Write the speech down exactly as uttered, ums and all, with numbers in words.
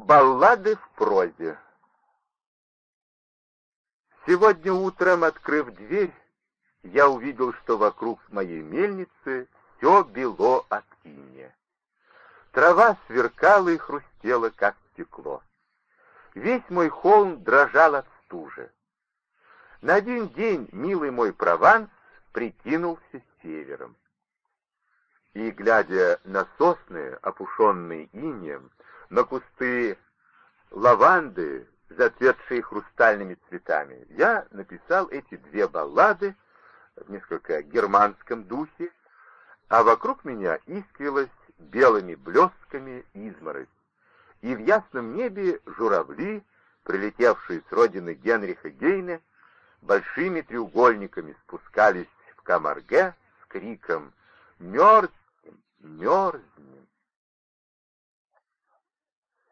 Баллады в прозе. Сегодня утром, открыв дверь, я увидел, что вокруг моей мельницы все бело от инея. Трава сверкала и хрустела, как стекло. Весь мой холм дрожал от стужи. На один день милый мой Прованс прикинулся севером. И, глядя на сосны, опушенные инеем, на кусты лаванды, зацветшие хрустальными цветами, я написал эти две баллады в несколько германском духе, а вокруг меня искрилась белыми блестками изморозь, и в ясном небе журавли, прилетевшие с родины Генриха Гейне, большими треугольниками спускались в Камарге с криком «Мерзнем, мерзнем».